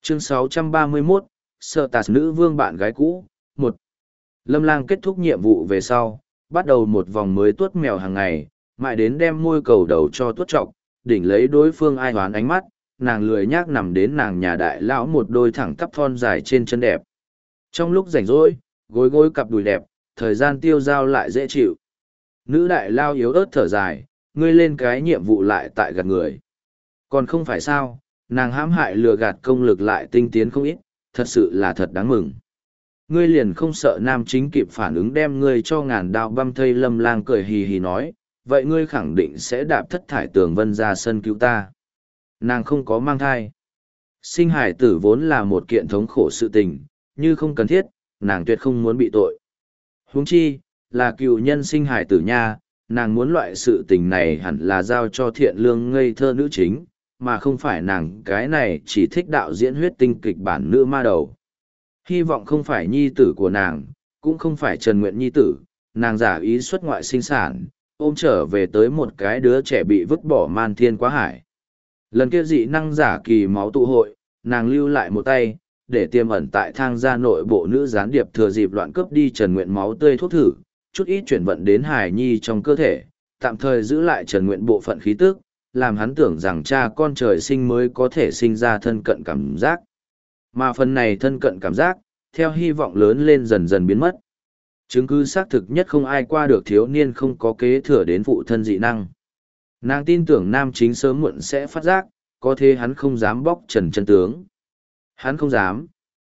Chương 631, Sở Tạt nữ vương bạn gái cũ, 1. Lâm Lang kết thúc nhiệm vụ về sau, bắt đầu một vòng mới tuốt mèo hàng ngày, mãi đến đem môi cầu đầu cho tuốt trọc, đỉnh lấy đối phương ai hoán ánh mắt, nàng lười nhác nằm đến nàng nhà đại lão một đôi thẳng tắp thon dài trên chân đẹp. Trong lúc rảnh rỗi, gối gối cặp đùi đẹp, thời gian tiêu dao lại dễ chịu. Nữ đại lao yếu ớt thở dài, ngươi lên cái nhiệm vụ lại tại gạt người. Còn không phải sao, nàng hãm hại lừa gạt công lực lại tinh tiến không ít, thật sự là thật đáng mừng. Ngươi liền không sợ nam chính kịp phản ứng đem ngươi cho ngàn đao băm thây. Lâm Lang cười hì hì nói, vậy ngươi khẳng định sẽ đạp thất thải tường vân ra sân cứu ta. Nàng không có mang thai. Sinh hải tử vốn là một kiện thống khổ sự tình, như không cần thiết, nàng tuyệt không muốn bị tội. Huống chi, là cựu nhân sinh hải tử nha, nàng muốn loại sự tình này hẳn là giao cho thiện lương ngây thơ nữ chính, mà không phải nàng cái này chỉ thích đạo diễn huyết tinh kịch bản nữ ma đầu. Hy vọng không phải nhi tử của nàng, cũng không phải Trần Nguyện nhi tử, nàng giả ý xuất ngoại sinh sản, ôm trở về tới một cái đứa trẻ bị vứt bỏ man thiên quá hải. Lần kia dị năng giả kỳ máu tụ hội, nàng lưu lại một tay, để tiềm ẩn tại thang gia nội bộ nữ gián điệp thừa dịp loạn cướp đi Trần Nguyện máu tươi thuốc thử, chút ít chuyển vận đến hài nhi trong cơ thể, tạm thời giữ lại Trần Nguyện bộ phận khí tức, làm hắn tưởng rằng cha con trời sinh mới có thể sinh ra thân cận cảm giác. Mà phần này thân cận cảm giác, theo hy vọng lớn lên dần dần biến mất. Chứng cứ xác thực nhất không ai qua được thiếu niên không có kế thừa đến phụ thân dị năng. Nàng tin tưởng nam chính sớm muộn sẽ phát giác, có thế hắn không dám bóc trần chân tướng. Hắn không dám.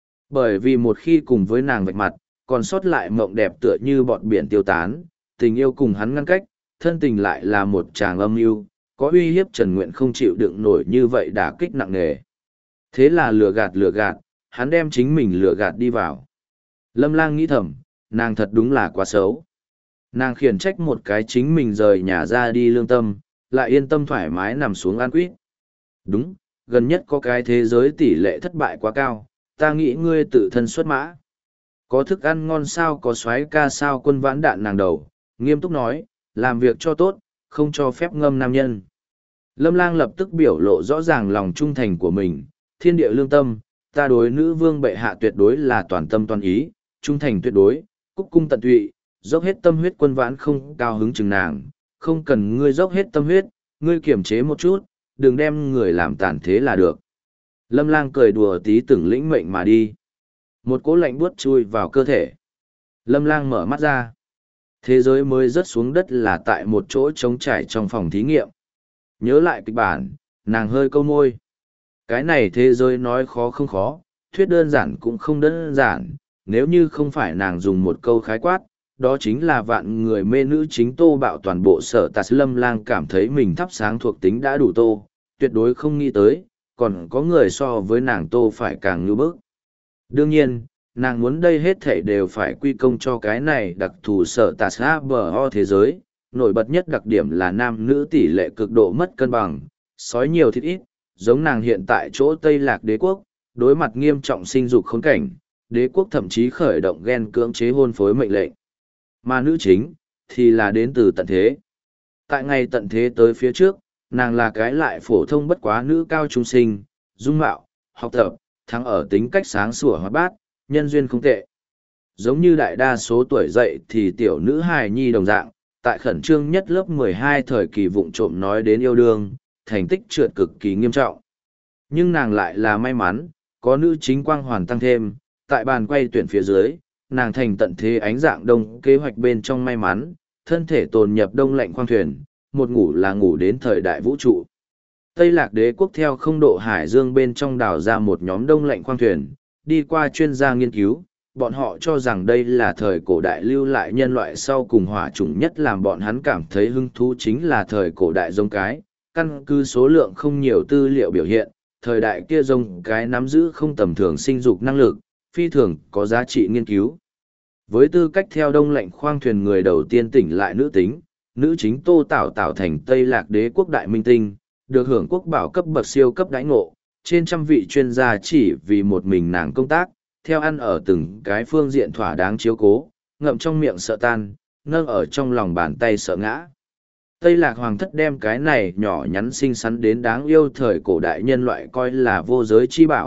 Bởi vì một khi cùng với nàng vạch mặt, còn sót lại mộng đẹp tựa như bọt biển tiêu tán, tình yêu cùng hắn ngăn cách, thân tình lại là một tràng âm mưu, có uy hiếp Trần Nguyện không chịu đựng nổi như vậy đả kích nặng nề. Thế là lừa gạt, hắn đem chính mình lừa gạt đi vào. Lâm Lang nghĩ thầm, nàng thật đúng là quá xấu. Nàng khiển trách một cái chính mình rời nhà ra đi lương tâm, lại yên tâm thoải mái nằm xuống an quýt. Đúng, gần nhất có cái thế giới tỷ lệ thất bại quá cao, ta nghĩ ngươi tự thân xuất mã. Có thức ăn ngon sao, có soái ca sao, Quân Vãn đạn nàng đầu, nghiêm túc nói, làm việc cho tốt, không cho phép ngâm nam nhân. Lâm Lang lập tức biểu lộ rõ ràng lòng trung thành của mình, thiên địa lương tâm, ta đối nữ vương bệ hạ tuyệt đối là toàn tâm toàn ý, trung thành tuyệt đối, cúc cung tận tụy, dốc hết tâm huyết. Quân Vãn không cao hứng chừng nàng, không cần ngươi dốc hết tâm huyết, ngươi kiềm chế một chút, đừng đem người làm tàn thế là được. Lâm Lang cười đùa tí từng lĩnh mệnh mà đi. Một cỗ lạnh buốt chui vào cơ thể. Lâm Lang mở mắt ra. Thế giới mới rớt xuống đất là tại một chỗ trống trải trong phòng thí nghiệm. Nhớ lại kịch bản, nàng hơi câu môi. Cái này thế giới nói khó không khó, thuyết đơn giản cũng không đơn giản, nếu như không phải nàng dùng một câu khái quát, đó chính là vạn người mê nữ chính tô bạo toàn bộ Sở Tạt. Lâm Lang cảm thấy mình thắp sáng thuộc tính đã đủ tô, tuyệt đối không nghĩ tới, còn có người so với nàng tô phải càng ngư bức. Đương nhiên, nàng muốn đây hết thảy đều phải quy công cho cái này đặc thù Sở Tạt bờ thế giới, nổi bật nhất đặc điểm là nam nữ tỷ lệ cực độ mất cân bằng, sói nhiều thịt ít, giống nàng hiện tại chỗ Tây Lạc Đế quốc, đối mặt nghiêm trọng sinh dục khốn cảnh, đế quốc thậm chí khởi động ghen cưỡng chế hôn phối mệnh lệnh. Mà nữ chính, thì là đến từ tận thế. Tại ngày tận thế tới phía trước, nàng là cái lại phổ thông bất quá nữ cao trung sinh, dung mạo, học tập, thắng ở tính cách sáng sủa hoạt bát, nhân duyên không tệ. Giống như đại đa số tuổi dậy thì tiểu nữ hài nhi đồng dạng, tại khẩn trương nhất lớp 12 thời kỳ vụng trộm nói đến yêu đương, thành tích trượt cực kỳ nghiêm trọng. Nhưng nàng lại là may mắn, có nữ chính quang hoàn tăng thêm, tại bàn quay tuyển phía dưới, nàng thành tận thế ánh dạng đông kế hoạch bên trong may mắn, thân thể tồn nhập đông lạnh khoang thuyền, một ngủ là ngủ đến thời đại vũ trụ. Tây Lạc Đế quốc theo không độ hải dương bên trong đào ra một nhóm đông lạnh khoang thuyền, đi qua chuyên gia nghiên cứu, bọn họ cho rằng đây là thời cổ đại lưu lại nhân loại sau cùng hỏa chủng nhất, làm bọn hắn cảm thấy hứng thú chính là thời cổ đại giống cái, căn cứ số lượng không nhiều tư liệu biểu hiện, thời đại kia giống cái nắm giữ không tầm thường sinh dục năng lực, phi thường có giá trị nghiên cứu. Với tư cách theo đông lạnh khoang thuyền người đầu tiên tỉnh lại nữ tính, nữ chính Tô Tảo tạo thành Tây Lạc Đế quốc đại minh tinh, được hưởng quốc bảo cấp bậc siêu cấp đãi ngộ, trên trăm vị chuyên gia chỉ vì một mình nàng công tác, theo ăn ở từng cái phương diện thỏa đáng chiếu cố, ngậm trong miệng sợ tan, nâng ở trong lòng bàn tay sợ ngã. Tây Lạc Hoàng thất đem cái này nhỏ nhắn xinh xắn đến đáng yêu thời cổ đại nhân loại coi là vô giới chi bảo,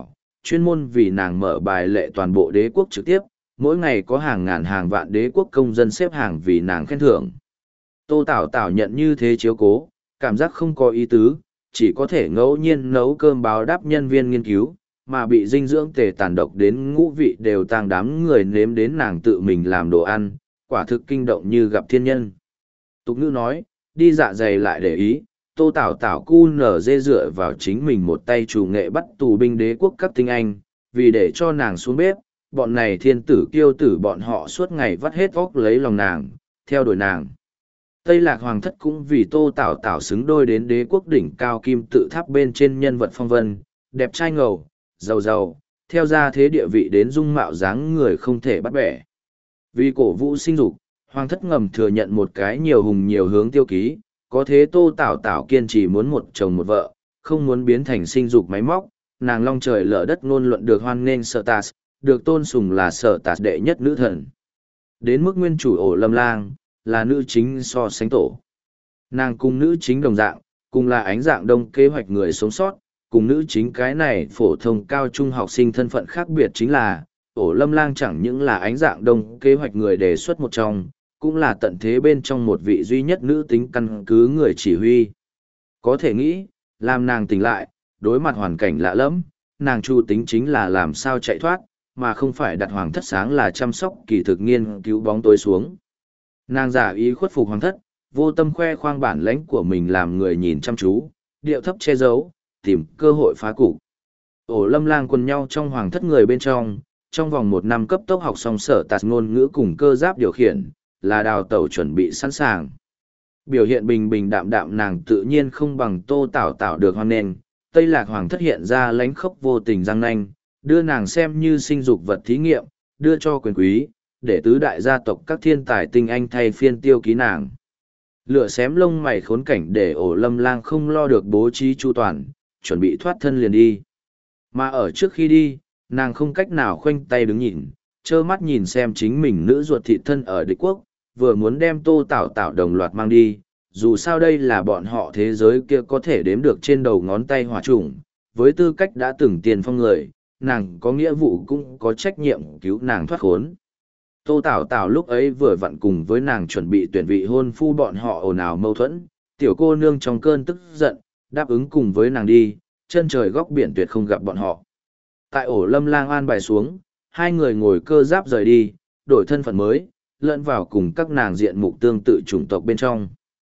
chuyên môn vì nàng mở bài lệ toàn bộ đế quốc trực tiếp, mỗi ngày có hàng ngàn hàng vạn đế quốc công dân xếp hàng vì nàng khen thưởng. Tô Tảo Tảo nhận như thế chiếu cố, cảm giác không có ý tứ, chỉ có thể ngẫu nhiên nấu cơm báo đáp nhân viên nghiên cứu, mà bị dinh dưỡng tề tàn độc đến ngũ vị đều tàng đám người nếm đến nàng tự mình làm đồ ăn, quả thực kinh động như gặp thiên nhân. Tục ngữ nói, đi dạ dày lại để ý, Tô Tảo Tảo cu nở dê dựa vào chính mình một tay chủ nghệ bắt tù binh đế quốc các tinh anh, vì để cho nàng xuống bếp, bọn này thiên tử kiêu tử bọn họ suốt ngày vắt hết óc lấy lòng nàng, theo đuổi nàng. Tây Lạc Hoàng thất cũng vì Tô Tảo Tảo xứng đôi đến đế quốc đỉnh cao kim tự tháp bên trên nhân vật phong vân, đẹp trai ngầu, giàu giàu, theo ra thế địa vị đến dung mạo dáng người không thể bắt bẻ. Vì cổ vũ sinh dục, Hoàng thất ngầm thừa nhận một cái nhiều hùng nhiều hướng tiêu ký, có thế Tô Tảo Tảo kiên trì muốn một chồng một vợ, không muốn biến thành sinh dục máy móc, nàng long trời lở đất ngôn luận được hoan nghênh Sở Tạt, được tôn sùng là Sở Tạt đệ nhất nữ thần. Đến mức nguyên chủ Ổ Lâm Lang, là nữ chính so sánh tổ. Nàng cùng nữ chính đồng dạng, cùng là ánh dạng đông kế hoạch người sống sót, cùng nữ chính cái này phổ thông cao trung học sinh thân phận khác biệt chính là, Ổ Lâm Lang chẳng những là ánh dạng đông kế hoạch người đề xuất một trong, cũng là tận thế bên trong một vị duy nhất nữ tính căn cứ người chỉ huy. Có thể nghĩ, làm nàng tỉnh lại, đối mặt hoàn cảnh lạ lẫm, nàng chu tính chính là làm sao chạy thoát, mà không phải đặt hoàng thất sáng là chăm sóc kỳ thực nghiên cứu bóng tối xuống. Nàng giả ý khuất phục hoàng thất, vô tâm khoe khoang bản lãnh của mình làm người nhìn chăm chú, điệu thấp che giấu, tìm cơ hội phá cục. Ổ Lâm Lang quần nhau trong hoàng thất người bên trong vòng 1 năm cấp tốc học xong Sở Tạt ngôn ngữ cùng cơ giáp điều khiển, là đào tẩu chuẩn bị sẵn sàng. Biểu hiện bình bình đạm đạm nàng tự nhiên không bằng Tô Tảo Tảo được hoan nghênh, Tây Lạc Hoàng thất hiện ra lánh khốc vô tình răng nanh, đưa nàng xem như sinh dục vật thí nghiệm, đưa cho quyền quý, để tứ đại gia tộc các thiên tài tinh anh thay phiên tiêu ký nàng. Lửa xém lông mày khốn cảnh để Ổ Lâm Lang không lo được bố trí chu toàn, chuẩn bị thoát thân liền đi. Mà ở trước khi đi, nàng không cách nào khoanh tay đứng nhìn, trơ mắt nhìn xem chính mình nữ ruột thịt thân ở địch quốc, vừa muốn đem Tô Tảo Tảo đồng loạt mang đi, dù sao đây là bọn họ thế giới kia có thể đếm được trên đầu ngón tay hỏa chủng, với tư cách đã từng tiền phong người, nàng có nghĩa vụ cũng có trách nhiệm cứu nàng thoát khốn. Tô Tảo Tảo lúc ấy vừa vặn cùng với nàng chuẩn bị tuyển vị hôn phu bọn họ ồn ào mâu thuẫn, tiểu cô nương trong cơn tức giận, đáp ứng cùng với nàng đi, chân trời góc biển tuyệt không gặp bọn họ. Tại Ổ Lâm Lang an bài xuống, hai người ngồi cơ giáp rời đi, đổi thân phận mới, lẫn vào cùng các nàng diện mục tương tự chủng tộc bên trong.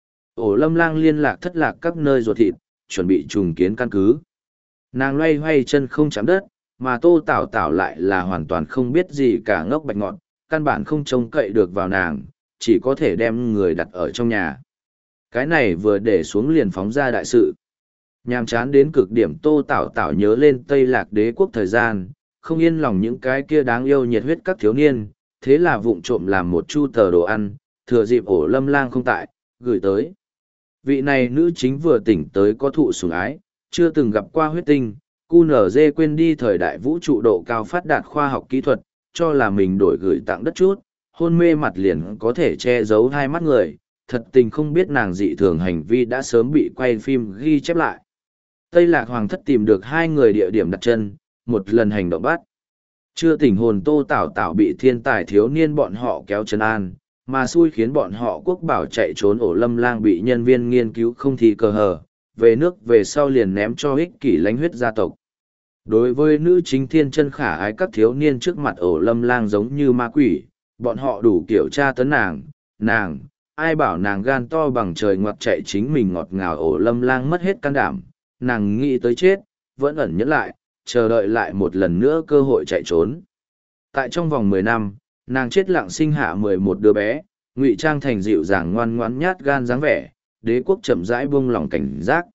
Ổ Lâm Lang liên lạc thất lạc các nơi ruột thịt, chuẩn bị trùng kiến căn cứ. Nàng loay hoay chân không chạm đất, mà Tô Tảo Tảo lại là hoàn toàn không biết gì cả ngốc bạch ngọt, căn bản không trông cậy được vào nàng, chỉ có thể đem người đặt ở trong nhà. Cái này vừa để xuống liền phóng ra đại sự. Nhàm chán đến cực điểm Tô Tảo Tảo nhớ lên Tây Lạc đế quốc thời gian, không yên lòng những cái kia đáng yêu nhiệt huyết các thiếu niên, thế là vụng trộm làm một chu tờ đồ ăn, thừa dịp Ổ Lâm Lang không tại, gửi tới. Vị này nữ chính vừa tỉnh tới có thụ sủng ái, chưa từng gặp qua huyết tinh, QNZ quên đi thời đại vũ trụ độ cao phát đạt khoa học kỹ thuật, cho là mình đổi gửi tặng đất chút, hôn mê mặt liền có thể che giấu hai mắt người, thật tình không biết nàng dị thường hành vi đã sớm bị quay phim ghi chép lại. Tây Lạc Hoàng thất tìm được hai người địa điểm đặt chân, một lần hành động bắt. Chưa tỉnh hồn Tô Tảo Tảo bị thiên tài thiếu niên bọn họ kéo chân an, mà xui khiến bọn họ quốc bảo chạy trốn. Ổ Lâm Lang bị nhân viên nghiên cứu không thi cờ hờ, về nước về sau liền ném cho ích kỷ lánh huyết gia tộc. Đối với nữ chính thiên chân khả ái các thiếu niên trước mặt Ổ Lâm Lang giống như ma quỷ, bọn họ đủ kiểu tra tấn nàng, ai bảo nàng gan to bằng trời ngoặt chạy chính mình ngọt ngào. Ổ Lâm Lang mất hết can đảm, nàng nghĩ tới chết, vẫn ẩn nhẫn lại, chờ đợi lại một lần nữa cơ hội chạy trốn. Tại trong vòng 10 năm, nàng chết lặng sinh hạ 11 đứa bé, ngụy trang thành dịu dàng ngoan ngoãn nhát gan dáng vẻ, đế quốc chậm rãi buông lòng cảnh giác.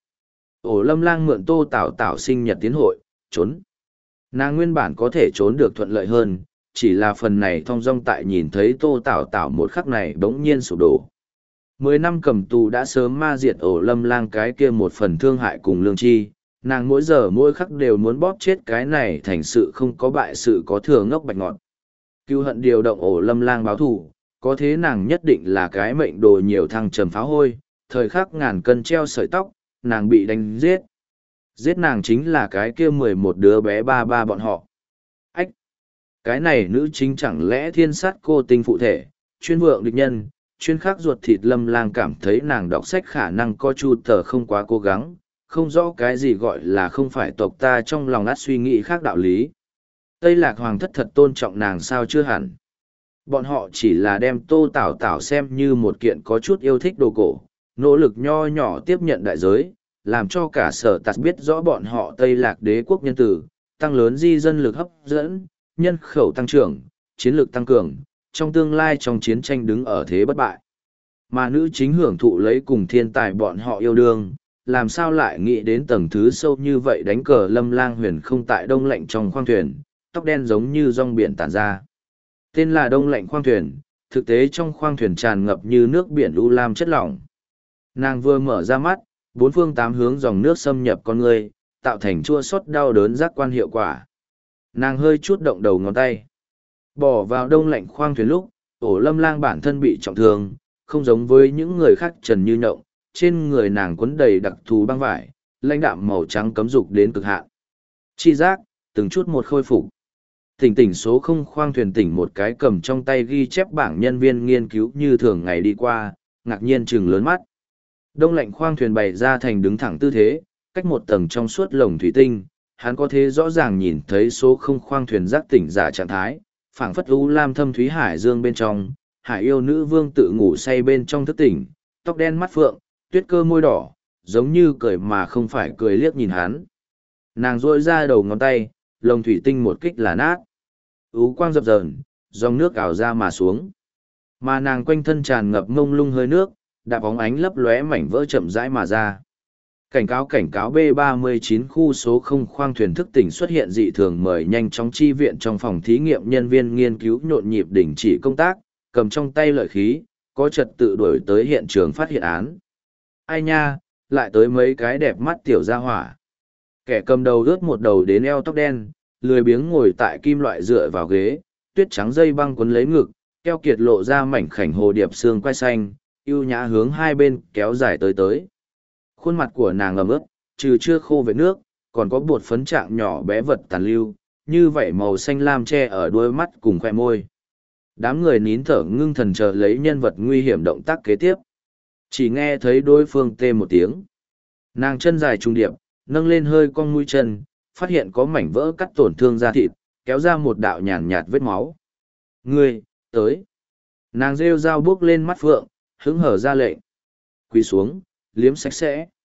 Ổ Lâm Lang mượn Tô Tảo Tảo sinh nhật tiến hội, trốn. Nàng nguyên bản có thể trốn được thuận lợi hơn, chỉ là phần này thong dong tại nhìn thấy Tô Tảo Tảo một khắc này bỗng nhiên sụp đổ. 10 năm cầm tù đã sớm ma diệt Ổ Lâm Lang cái kia một phần thương hại cùng lương tri, nàng mỗi giờ mỗi khắc đều muốn bóp chết cái này thành sự không có bại sự có thừa ngốc bạch ngọt. Cưu hận điều động Ổ Lâm Lang báo thù, có thế nàng nhất định là cái mệnh đồ nhiều thăng trầm pháo hôi, thời khắc ngàn cân treo sợi tóc, nàng bị đánh giết. Giết nàng chính là cái kia 11 đứa bé ba ba bọn họ. Ách! Cái này nữ chính chẳng lẽ thiên sát cô tinh phụ thể, chuyên vượng địch nhân, chuyên khắc ruột thịt. Lâm Lang cảm thấy nàng đọc sách khả năng có chu tờ không quá cố gắng, không rõ cái gì gọi là không phải tộc ta, trong lòng át suy nghĩ khác đạo lý. Tây Lạc Hoàng thất thật tôn trọng nàng sao? Chưa hẳn. Bọn họ chỉ là đem Tô Tảo Tảo xem như một kiện có chút yêu thích đồ cổ, nỗ lực nho nhỏ tiếp nhận đại giới, làm cho cả Sở Tạt biết rõ bọn họ Tây Lạc đế quốc nhân tử, tăng lớn di dân lực hấp dẫn, nhân khẩu tăng trưởng, chiến lược tăng cường, trong tương lai trong chiến tranh đứng ở thế bất bại. Mà nữ chính hưởng thụ lấy cùng thiên tài bọn họ yêu đương, làm sao lại nghĩ đến tầng thứ sâu như vậy. Đánh cờ. Lâm Lang huyền không tại đông lạnh trong khoang thuyền, tóc đen giống như rong biển tản ra. Tên là đông lạnh khoang thuyền, thực tế trong khoang thuyền tràn ngập như nước biển u lam chất lỏng. Nàng vừa mở ra mắt, bốn phương tám hướng dòng nước xâm nhập con người, tạo thành chua xót đau đớn giác quan hiệu quả. Nàng hơi chút động đầu ngón tay, bỏ vào đông lạnh khoang thuyền lúc, ổ Lâm Lang bản thân bị trọng thương, không giống với những người khác trần như nhộng, trên người nàng quấn đầy đặc thù băng vải, lãnh đạm màu trắng cấm dục đến cực hạn. Chi giác, từng chút một khôi phục. Tỉnh số không khoang thuyền tỉnh một cái cầm trong tay ghi chép bảng nhân viên nghiên cứu như thường ngày đi qua, ngạc nhiên trừng lớn mắt. Đông lạnh khoang thuyền bày ra thành đứng thẳng tư thế, cách một tầng trong suốt lồng thủy tinh, hắn có thể rõ ràng nhìn thấy số không khoang thuyền giác tỉnh giả trạng thái, phảng phất u lam thâm thúy hải dương bên trong, hải yêu nữ vương tự ngủ say bên trong thức tỉnh, tóc đen mắt phượng, tuyết cơ môi đỏ, giống như cười mà không phải cười liếc nhìn hắn. Nàng rỗi ra đầu ngón tay, lồng thủy tinh một kích là nát. Ú quang dập dờn, dòng nước ảo ra mà xuống. Mà nàng quanh thân tràn ngập mông lung hơi nước, đạp bóng ánh lấp lóe mảnh vỡ chậm rãi mà ra. Cảnh cáo B39 khu số 0 khoang thuyền thức tỉnh xuất hiện dị thường, mời nhanh chóng chi viện. Trong phòng thí nghiệm nhân viên nghiên cứu nhộn nhịp đình chỉ công tác, cầm trong tay lợi khí, có trật tự đuổi tới hiện trường phát hiện án. Ai nha, lại tới mấy cái đẹp mắt tiểu gia hỏa. Kẻ cầm đầu rớt một đầu đến eo tóc đen, lười biếng ngồi tại kim loại dựa vào ghế, tuyết trắng dây băng quấn lấy ngực, keo kiệt lộ ra mảnh khảnh hồ điệp xương quai xanh, ưu nhã hướng hai bên kéo dài tới. Khuôn mặt của nàng ẩm ướt, trừ chưa khô với nước, còn có bột phấn trạng nhỏ bé vật tàn lưu, như vậy màu xanh lam che ở đuôi mắt cùng khoe môi. Đám người nín thở ngưng thần chờ lấy nhân vật nguy hiểm động tác kế tiếp. Chỉ nghe thấy đối phương tê một tiếng. Nàng chân dài trung điệp, nâng lên hơi cong mũi chân, phát hiện có mảnh vỡ cắt tổn thương da thịt, kéo ra một đạo nhàn nhạt vết máu. Ngươi, tới. Nàng rêu dao bước lên mắt phượng, hứng hở ra lệnh. Quỳ xuống, liếm sạch sẽ.